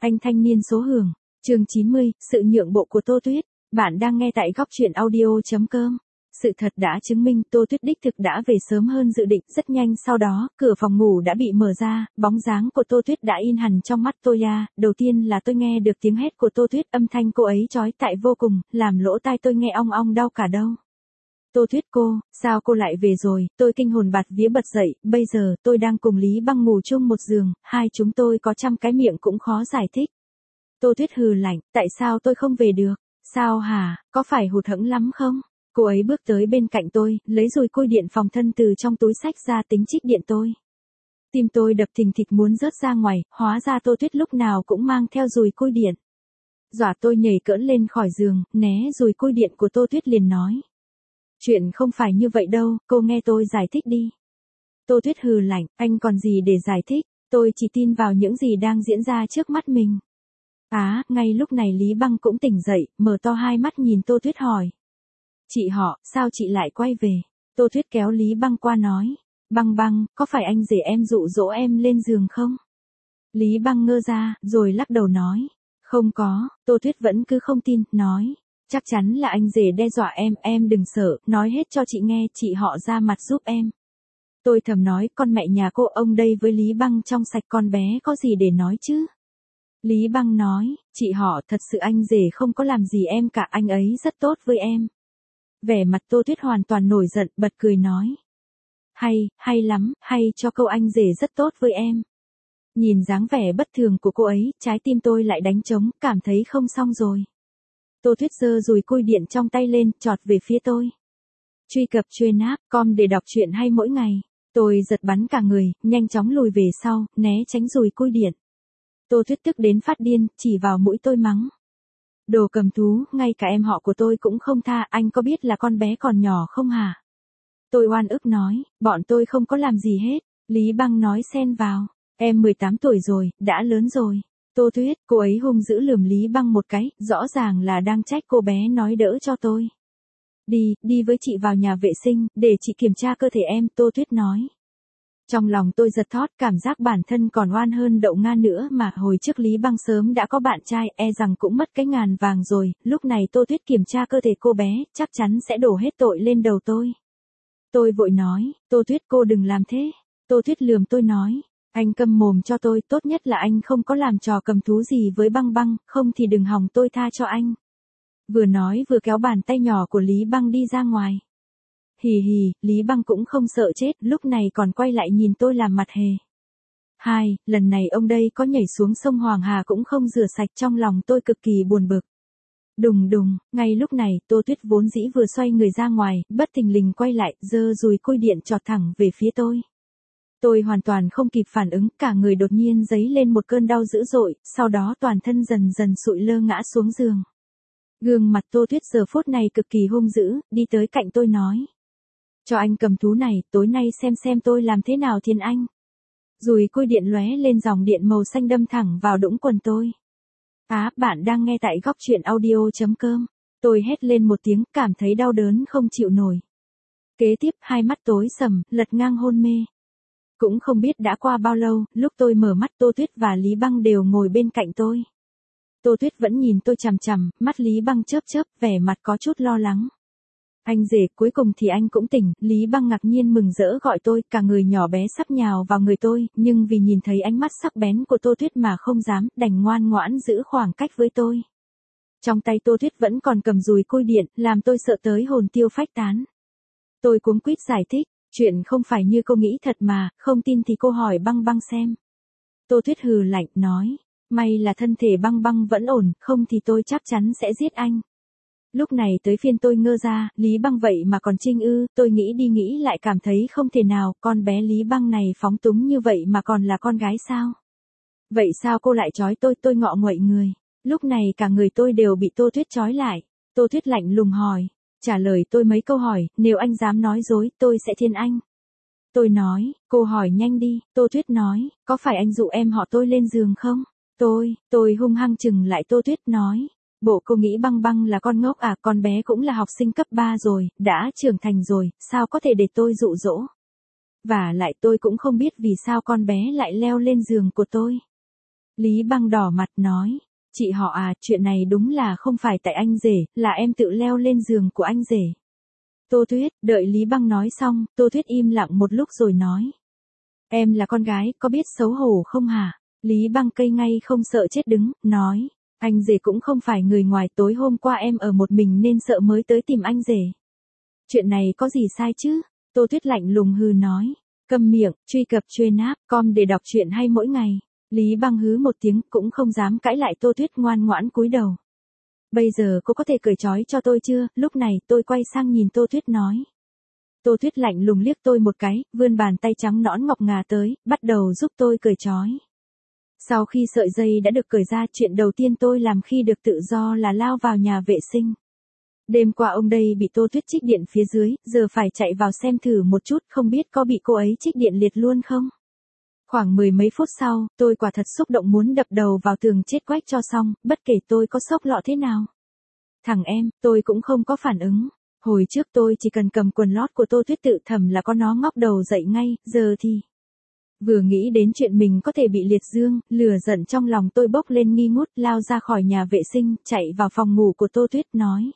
Anh thanh niên số hưởng, chương 90, sự nhượng bộ của Tô Tuyết. Bạn đang nghe tại góc truyện audio.com. Sự thật đã chứng minh Tô Tuyết đích thực đã về sớm hơn dự định. Rất nhanh sau đó, cửa phòng ngủ đã bị mở ra, bóng dáng của Tô Tuyết đã in hẳn trong mắt tôi à. Đầu tiên là tôi nghe được tiếng hét của Tô Tuyết, âm thanh cô ấy chói tai vô cùng, làm lỗ tai tôi nghe ong ong đau cả đầu. Tô Tuyết cô, sao cô lại về rồi? Tôi kinh hồn bạt vía bật dậy, bây giờ tôi đang cùng Lý Băng ngủ chung một giường, hai chúng tôi có trăm cái miệng cũng khó giải thích. Tô Tuyết hừ lạnh, tại sao tôi không về được? Sao hả, có phải hụt hẫng lắm không? Cô ấy bước tới bên cạnh tôi, lấy dùi cui điện phòng thân từ trong túi xách ra tính trích điện tôi. Tim tôi đập thình thịch muốn rớt ra ngoài, hóa ra Tô Tuyết lúc nào cũng mang theo dùi cui điện. Dọa tôi nhảy cỡn lên khỏi giường, né dùi cui điện của Tô Tuyết liền nói. Chuyện không phải như vậy đâu, cô nghe tôi giải thích đi. Tô Tuyết hừ lạnh, anh còn gì để giải thích, tôi chỉ tin vào những gì đang diễn ra trước mắt mình. Ngay lúc này Lý Băng cũng tỉnh dậy, mở to hai mắt nhìn Tô Tuyết hỏi. Chị họ, sao chị lại quay về? Tô Tuyết kéo Lý Băng qua nói. Băng, có phải anh rể em dụ dỗ em lên giường không? Lý Băng ngơ ra, rồi lắc đầu nói. Không có, Tô Tuyết vẫn cứ không tin, nói. Chắc chắn là anh rể đe dọa em đừng sợ, nói hết cho chị nghe, chị họ ra mặt giúp em. Tôi thầm nói, con mẹ nhà cô ông đây với Lý Băng trong sạch, con bé có gì để nói chứ? Lý Băng nói, chị họ thật sự anh rể không có làm gì em cả, anh ấy rất tốt với em. Vẻ mặt Tô Tuyết hoàn toàn nổi giận, bật cười nói. Hay lắm, hay cho câu anh rể rất tốt với em. Nhìn dáng vẻ bất thường của cô ấy, trái tim tôi lại đánh trống, cảm thấy không xong rồi. Tô Tuyết giơ dùi cui điện trong tay lên, chọt về phía tôi. Truy cập chuyên app com để đọc truyện hay mỗi ngày. Tôi giật bắn cả người, nhanh chóng lùi về sau, né tránh dùi cui điện. Tô Tuyết tức đến phát điên, chỉ vào mũi tôi mắng. Đồ cầm thú, ngay cả em họ của tôi cũng không tha, anh có biết là con bé còn nhỏ không hả? Tôi oan ức nói, bọn tôi không có làm gì hết. Lý Băng nói xen vào, em 18 tuổi rồi, đã lớn rồi. Tô Tuyết, cô ấy hung dữ lườm Lý Băng một cái, rõ ràng là đang trách cô bé nói đỡ cho tôi. Đi với chị vào nhà vệ sinh, để chị kiểm tra cơ thể em, Tô Tuyết nói. Trong lòng tôi giật thót, cảm giác bản thân còn oan hơn đậu Nga nữa mà hồi trước Lý Băng sớm đã có bạn trai, rằng cũng mất cái ngàn vàng rồi, lúc này Tô Tuyết kiểm tra cơ thể cô bé, chắc chắn sẽ đổ hết tội lên đầu tôi. Tôi vội nói, Tô Tuyết cô đừng làm thế. Tô Tuyết lườm tôi nói. Anh câm mồm cho tôi, tốt nhất là anh không có làm trò cầm thú gì với Băng, không thì đừng hòng tôi tha cho anh. Vừa nói vừa kéo bàn tay nhỏ của Lý Băng đi ra ngoài. Hì, Lý Băng cũng không sợ chết, lúc này còn quay lại nhìn tôi làm mặt hề. Lần này ông đây có nhảy xuống sông Hoàng Hà cũng không rửa sạch, trong lòng tôi cực kỳ buồn bực. Đùng, ngay lúc này, Tô Tuyết vốn dĩ vừa xoay người ra ngoài, bất thình lình quay lại, giơ dùi cui điện chọt thẳng về phía tôi. Tôi hoàn toàn không kịp phản ứng, cả người đột nhiên dấy lên một cơn đau dữ dội, sau đó toàn thân dần dần sụi lơ ngã xuống giường. Gương mặt Tô Tuyết giờ phút này cực kỳ hung dữ, đi tới cạnh tôi nói. Cho anh cầm thú này, tối nay xem tôi làm thế nào thiền anh. Dùi cui điện lóe lên dòng điện màu xanh đâm thẳng vào đũng quần tôi. Bạn đang nghe tại góc truyện audio.com. Tôi hét lên một tiếng, cảm thấy đau đớn không chịu nổi. Kế tiếp, hai mắt tối sầm, lật ngang hôn mê. Cũng không biết đã qua bao lâu, lúc tôi mở mắt Tô Tuyết và Lý Băng đều ngồi bên cạnh tôi. Tô Tuyết vẫn nhìn tôi chằm chằm, mắt Lý Băng chớp, vẻ mặt có chút lo lắng. Anh rể, cuối cùng thì anh cũng tỉnh, Lý Băng ngạc nhiên mừng rỡ gọi tôi, cả người nhỏ bé sắp nhào vào người tôi, nhưng vì nhìn thấy ánh mắt sắc bén của Tô Tuyết mà không dám, đành ngoan ngoãn giữ khoảng cách với tôi. Trong tay Tô Tuyết vẫn còn cầm dùi cui điện, làm tôi sợ tới hồn tiêu phách tán. Tôi cuống quýt giải thích, chuyện không phải như cô nghĩ thật mà, không tin thì cô hỏi Băng xem. Tô Tuyết hừ lạnh, nói, may là thân thể Băng vẫn ổn, không thì tôi chắc chắn sẽ giết anh. Lúc này tới phiên tôi ngơ ra, Lý Băng vậy mà còn trinh ư, tôi nghĩ đi nghĩ lại cảm thấy không thể nào, con bé Lý Băng này phóng túng như vậy mà còn là con gái sao? Vậy sao cô lại trói tôi ngọ nguậy người? Lúc này cả người tôi đều bị Tô Tuyết trói lại. Tô Tuyết lạnh lùng hỏi, trả lời tôi mấy câu hỏi, nếu anh dám nói dối, tôi sẽ thiên anh. Tôi nói, cô hỏi nhanh đi, Tô Tuyết nói, có phải anh dụ em họ tôi lên giường không? Tôi hung hăng chừng lại Tô Tuyết nói. Bộ cô nghĩ Băng là con ngốc à, con bé cũng là học sinh cấp 3 rồi, đã trưởng thành rồi, sao có thể để tôi dụ dỗ. Và lại tôi cũng không biết vì sao con bé lại leo lên giường của tôi. Lý Băng đỏ mặt nói, chị họ à, chuyện này đúng là không phải tại anh rể, là em tự leo lên giường của anh rể. Tô Tuyết, đợi Lý Băng nói xong, Tô Tuyết im lặng một lúc rồi nói. Em là con gái, có biết xấu hổ không hả? Lý Băng cây ngay không sợ chết đứng, nói. Anh rể cũng không phải người ngoài, tối hôm qua em ở một mình nên sợ mới tới tìm anh rể. Chuyện này có gì sai chứ? Tô Tuyết lạnh lùng hừ nói. Câm miệng, truy cập chuyên app com để đọc truyện hay mỗi ngày. Lý Băng hứ một tiếng cũng không dám cãi lại, Tô Tuyết ngoan ngoãn cúi đầu. Bây giờ cô có thể cởi trói cho tôi chưa? Lúc này tôi quay sang nhìn Tô Tuyết nói. Tô Tuyết lạnh lùng liếc tôi một cái, vươn bàn tay trắng nõn ngọc ngà tới, bắt đầu giúp tôi cởi trói. Sau khi sợi dây đã được cởi ra, chuyện đầu tiên tôi làm khi được tự do là lao vào nhà vệ sinh. Đêm qua ông đây bị Tô Tuyết trích điện phía dưới, giờ phải chạy vào xem thử một chút, không biết có bị cô ấy trích điện liệt luôn không? Khoảng mười mấy phút sau, tôi quả thật xúc động muốn đập đầu vào tường chết quách cho xong, bất kể tôi có sốc lọ thế nào. Thằng em, tôi cũng không có phản ứng. Hồi trước tôi chỉ cần cầm quần lót của Tô Tuyết tự thầm là có nó ngóc đầu dậy ngay, giờ thì... Vừa nghĩ đến chuyện mình có thể bị liệt dương, lửa giận trong lòng tôi bốc lên nghi ngút, lao ra khỏi nhà vệ sinh, chạy vào phòng ngủ của Tô Tuyết nói.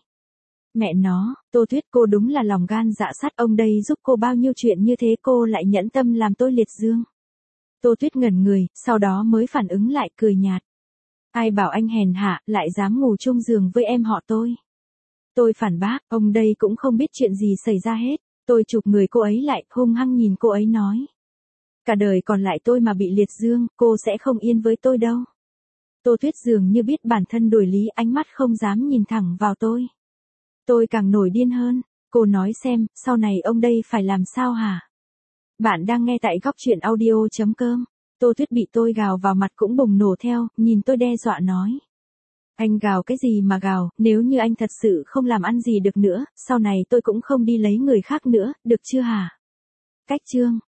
Mẹ nó, Tô Tuyết cô đúng là lòng gan dạ sắt, ông đây giúp cô bao nhiêu chuyện như thế cô lại nhẫn tâm làm tôi liệt dương. Tô Tuyết ngẩn người, sau đó mới phản ứng lại, cười nhạt. Ai bảo anh hèn hạ, lại dám ngủ chung giường với em họ tôi. Tôi phản bác, ông đây cũng không biết chuyện gì xảy ra hết. Tôi chụp người cô ấy lại, hung hăng nhìn cô ấy nói. Cả đời còn lại tôi mà bị liệt dương, cô sẽ không yên với tôi đâu. Tô Tuyết dường như biết bản thân đổi lý, ánh mắt không dám nhìn thẳng vào tôi. Tôi càng nổi điên hơn. Cô nói xem, sau này ông đây phải làm sao hả? Bạn đang nghe tại góc truyện audio.com. Tô Tuyết bị tôi gào vào mặt cũng bùng nổ theo, nhìn tôi đe dọa nói. Anh gào cái gì mà gào, nếu như anh thật sự không làm ăn gì được nữa, sau này tôi cũng không đi lấy người khác nữa, được chưa hả? Cách chương.